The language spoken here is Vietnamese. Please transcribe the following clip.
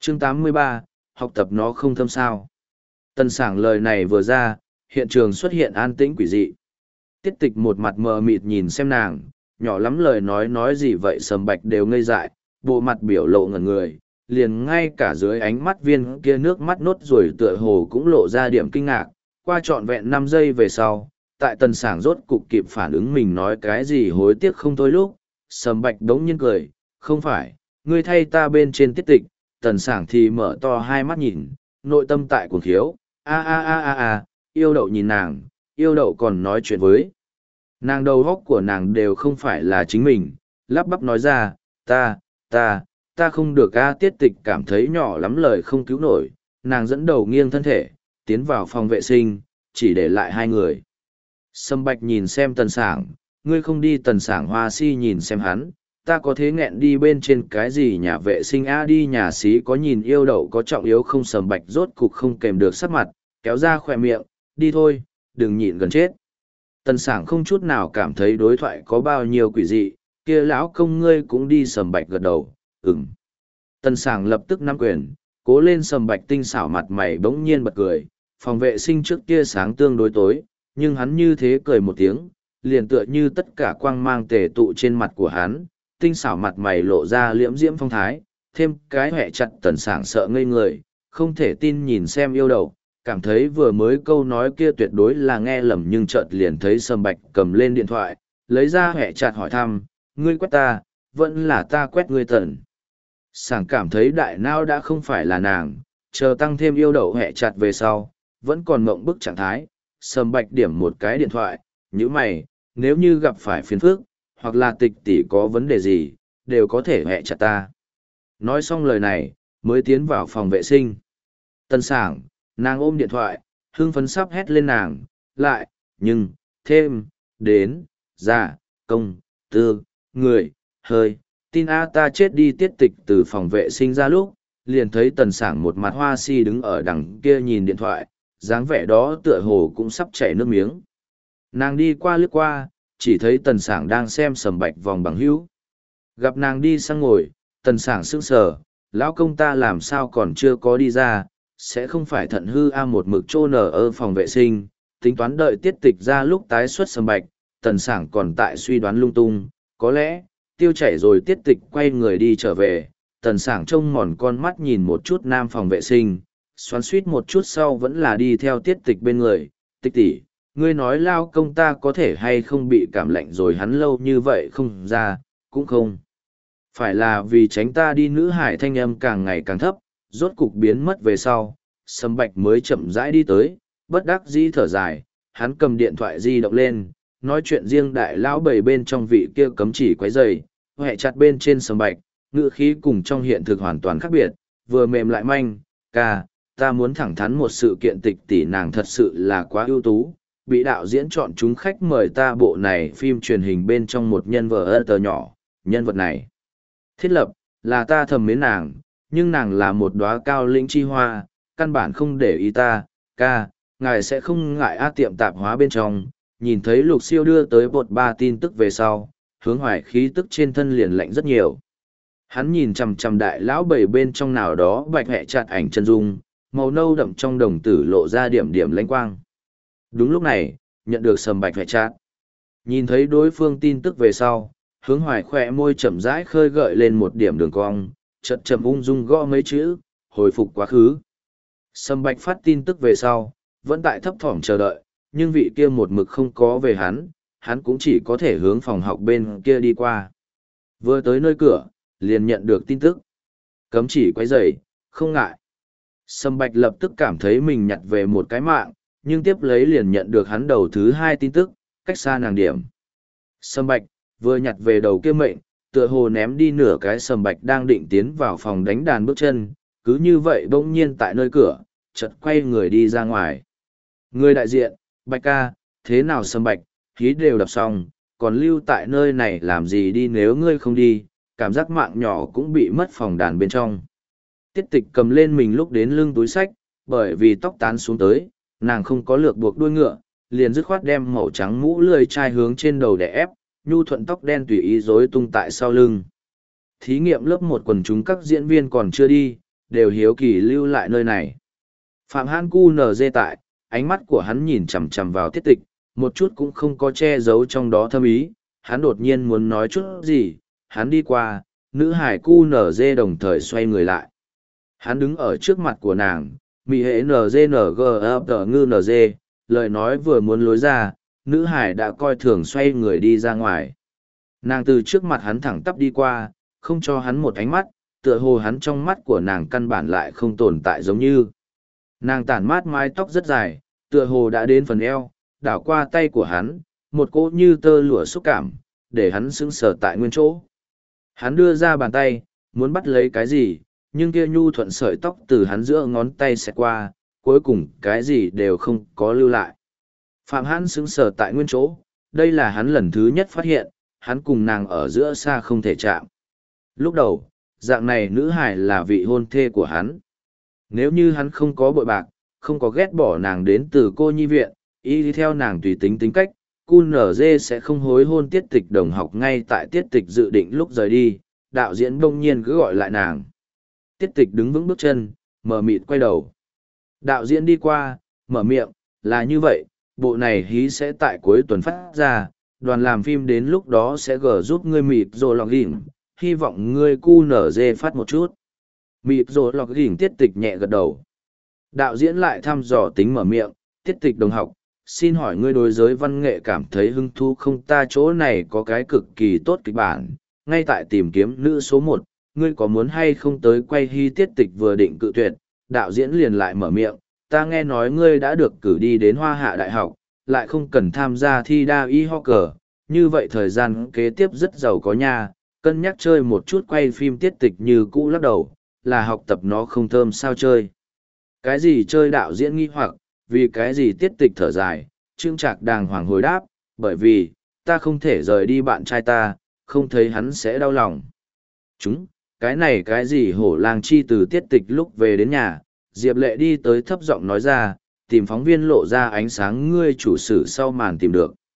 Chương 83, học tập nó không thâm sao. Tần Sảng lời này vừa ra, hiện trường xuất hiện an tĩnh quỷ dị. Tiết Tịch một mặt mờ mịt nhìn xem nàng, nhỏ lắm lời nói gì vậy. Sầm Bạch đều ngây dại, bộ mặt biểu lộ ngẩn người, liền ngay cả dưới ánh mắt viên kia nước mắt nốt ruồi tựa hồ cũng lộ ra điểm kinh ngạc. Qua trọn vẹn 5 giây về sau, tại Tần Sảng rốt cục kịp phản ứng mình nói cái gì hối tiếc không thôi lúc, Sầm Bạch đống nhiên cười, không phải, ngươi thay ta bên trên Tiết Tịch. Tần Sảng thì mở to hai mắt nhìn, nội tâm tại cuồng khiếu, yêu đậu nhìn nàng, yêu đậu còn nói chuyện với. Nàng đầu góc của nàng đều không phải là chính mình, lắp bắp nói ra, ta không được. Tiết Tịch cảm thấy nhỏ lắm lời không cứu nổi, nàng dẫn đầu nghiêng thân thể, tiến vào phòng vệ sinh, chỉ để lại hai người. Sâm Bạch nhìn xem Tần Sảng, ngươi không đi. Tần Sảng hoa si nhìn xem hắn, ta có thế nghẹn đi bên trên cái gì nhà vệ sinh đi nhà xí có nhìn yêu đậu có trọng yếu không. Sâm Bạch rốt cục không kèm được sắc mặt, kéo ra khỏe miệng, đi thôi, đừng nhịn gần chết. Tần Sảng không chút nào cảm thấy đối thoại có bao nhiêu quỷ dị, kia lão công ngươi cũng đi. Sâm Bạch gật đầu, ừm. Tần Sảng lập tức nắm quyền, cố lên. Sâm Bạch tinh xảo mặt mày bỗng nhiên bật cười, phòng vệ sinh trước kia sáng tương đối tối, nhưng hắn như thế cười một tiếng, liền tựa như tất cả quang mang tề tụ trên mặt của hắn, tinh xảo mặt mày lộ ra liễm diễm phong thái, thêm cái hẹ chặt. Tần Sảng sợ ngây người, không thể tin nhìn xem yêu đậu, cảm thấy vừa mới câu nói kia tuyệt đối là nghe lầm, nhưng chợt liền thấy Sâm Bạch cầm lên điện thoại, lấy ra hẹ chặt hỏi thăm, ngươi quét ta, vẫn là ta quét ngươi. Tần Sảng cảm thấy đại não đã không phải là nàng, chờ tăng thêm yêu đậu hẹ chặt về sau, vẫn còn mộng bức trạng thái. Sâm Bạch điểm một cái điện thoại, nhíu mày, nếu như gặp phải phiền phức, hoặc là Tịch tỷ có vấn đề gì, đều có thể hẹ chặt ta. Nói xong lời này, mới tiến vào phòng vệ sinh. Tần Sảng, nàng ôm điện thoại, hưng phấn sắp hét lên nàng, lại, nhưng, thêm, đến, ra, công, tư, người, hơi, tin ta chết đi. Tiết Tịch từ phòng vệ sinh ra lúc, liền thấy Tần Sảng một mặt hoa si đứng ở đằng kia nhìn điện thoại, dáng vẻ đó tựa hồ cũng sắp chảy nước miếng. Nàng đi qua lướt qua, chỉ thấy Tần Sảng đang xem Sầm Bạch vòng bằng hữu. Gặp nàng đi sang ngồi, Tần Sảng sững sờ, lão công ta làm sao còn chưa có đi ra, sẽ không phải thận hư một mực trô nở ở phòng vệ sinh, tính toán đợi Tiết Tịch ra lúc tái xuất Sầm Bạch. Tần Sảng còn tại suy đoán lung tung, có lẽ tiêu chảy rồi. Tiết Tịch quay người đi trở về, Tần Sảng trông mòn con mắt nhìn một chút nam phòng vệ sinh, xoắn suýt một chút sau vẫn là đi theo Tiết Tịch bên người. Tịch tỷ, ngươi nói lao công ta có thể hay không bị cảm lạnh rồi hắn lâu như vậy không ra, cũng không phải là vì tránh ta đi. Nữ hải thanh âm càng ngày càng thấp, rốt cục biến mất về sau. Sâm Bạch mới chậm rãi đi tới, bất đắc dĩ thở dài, hắn cầm điện thoại di động lên, nói chuyện riêng đại lão bầy bên trong vị kia cấm chỉ quấy rầy, hẹ chặt bên trên. Sâm Bạch, ngữ khí cùng trong hiện thực hoàn toàn khác biệt, vừa mềm lại manh, ta muốn thẳng thắn một sự kiện. Tịch tỷ nàng thật sự là quá ưu tú, bị đạo diễn chọn chúng khách mời ta bộ này phim truyền hình bên trong một nhân vật tờ nhỏ. Nhân vật này thiết lập là ta thầm mến nàng, nhưng nàng là một đóa cao lĩnh chi hoa, căn bản không để ý ta. Ngài sẽ không ngại tiệm tạp hóa bên trong, nhìn thấy Lục Siêu đưa tới bột 3 tin tức về sau, Hướng Hoài khí tức trên thân liền lạnh rất nhiều. Hắn nhìn chằm chằm đại lão bầy bên trong nào đó bạch hẹ chặt ảnh chân dung, màu nâu đậm trong đồng tử lộ ra điểm điểm lãnh quang. Đúng lúc này, nhận được Sầm Bạch hẹ chặt. Nhìn thấy đối phương tin tức về sau, Hướng Hoài khỏe môi chậm rãi khơi gợi lên một điểm đường cong, chợt chậm ung dung gõ mấy chữ, hồi phục quá khứ. Sầm Bạch phát tin tức về sau, vẫn tại thấp thỏm chờ đợi, nhưng vị kia một mực không có về hắn cũng chỉ có thể hướng phòng học bên kia đi qua. Vừa tới nơi cửa, liền nhận được tin tức. Cấm chỉ quấy rầy, không ngại. Sầm Bạch lập tức cảm thấy mình nhặt về một cái mạng, nhưng tiếp lấy liền nhận được hắn đầu thứ 2 tin tức, cách xa nàng điểm. Sầm Bạch, vừa nhặt về đầu kia mệnh, tựa hồ ném đi nửa cái. Sầm Bạch đang định tiến vào phòng đánh đàn bước chân, cứ như vậy bỗng nhiên tại nơi cửa, chợt quay người đi ra ngoài. Người đại diện, Bạch ca, thế nào? Sầm Bạch, khí đều đập xong, còn lưu tại nơi này làm gì đi? Nếu ngươi không đi, cảm giác mạng nhỏ cũng bị mất. Phòng đàn bên trong, Tiết Tịch cầm lên mình lúc đến lưng túi sách, bởi vì tóc tán xuống tới, nàng không có lược buộc đuôi ngựa, liền dứt khoát đem màu trắng mũ lười chai hướng trên đầu để ép, nhu thuận tóc đen tùy ý rối tung tại sau lưng. Thí nghiệm lớp 1 quần chúng các diễn viên còn chưa đi, đều hiếu kỳ lưu lại nơi này. Phạm Hãn cu nở dê tại, ánh mắt của hắn nhìn chằm chằm vào tiết tịch, một chút cũng không có che giấu trong đó thâm ý, hắn đột nhiên muốn nói chút gì, hắn đi qua, nữ hải cu nở dê đồng thời xoay người lại. Hắn đứng ở trước mặt của nàng, mị hệ NG, lời nói vừa muốn lối ra, nữ hải đã coi thường xoay người đi ra ngoài. Nàng từ trước mặt hắn thẳng tắp đi qua, không cho hắn một ánh mắt, tựa hồ hắn trong mắt của nàng căn bản lại không tồn tại giống như. Nàng tản mát mái tóc rất dài, tựa hồ đã đến phần eo, đảo qua tay của hắn, một cỗ như tơ lụa xúc cảm, để hắn sững sờ tại nguyên chỗ. Hắn đưa ra bàn tay, muốn bắt lấy cái gì, nhưng kia nhu thuận sợi tóc từ hắn giữa ngón tay xẹt qua, cuối cùng cái gì đều không có lưu lại. Phạm Hãn sững sờ tại nguyên chỗ, đây là hắn lần thứ nhất phát hiện, hắn cùng nàng ở giữa xa không thể chạm. Lúc đầu, dạng này nữ hải là vị hôn thê của hắn. Nếu như hắn không có bội bạc, không có ghét bỏ nàng đến từ cô nhi viện, y đi theo nàng tùy tính tính cách, QNZ sẽ không hối hôn tiết tịch đồng học ngay tại tiết tịch dự định lúc rời đi, đạo diễn bỗng nhiên cứ gọi lại nàng. Tiết tịch đứng vững bước chân, mở mịt quay đầu. Đạo diễn đi qua, mở miệng, là như vậy, bộ này hí sẽ tại cuối tuần phát ra, đoàn làm phim đến lúc đó sẽ gỡ giúp ngươi mịt rồi lọc gỉnh, hy vọng ngươi QNZ phát một chút. Mịt rồi lọc gỉnh tiết tịch nhẹ gật đầu. Đạo diễn lại thăm dò tính mở miệng, tiết tịch đồng học, xin hỏi ngươi đối giới văn nghệ cảm thấy hứng thú không, ta chỗ này có cái cực kỳ tốt kịch bản, ngay tại tìm kiếm nữ số một, ngươi có muốn hay không tới quay hy tiết tịch vừa định cự tuyệt, đạo diễn liền lại mở miệng, ta nghe nói ngươi đã được cử đi đến Hoa Hạ Đại học, lại không cần tham gia thi đa y ho cờ, như vậy thời gian kế tiếp rất giàu có nha, cân nhắc chơi một chút quay phim tiết tịch như cũ lắc đầu, là học tập nó không thơm sao chơi. Cái gì chơi, đạo diễn nghi hoặc, vì cái gì tiết tịch thở dài, Trương Trạc đàng hoàng hồi đáp, bởi vì, ta không thể rời đi bạn trai ta, không thấy hắn sẽ đau lòng. Cái này cái gì hổ lang chi từ tiết tịch lúc về đến nhà, Diệp Lệ đi tới thấp giọng nói ra, tìm phóng viên lộ ra ánh sáng ngươi chủ sử sau màn tìm được.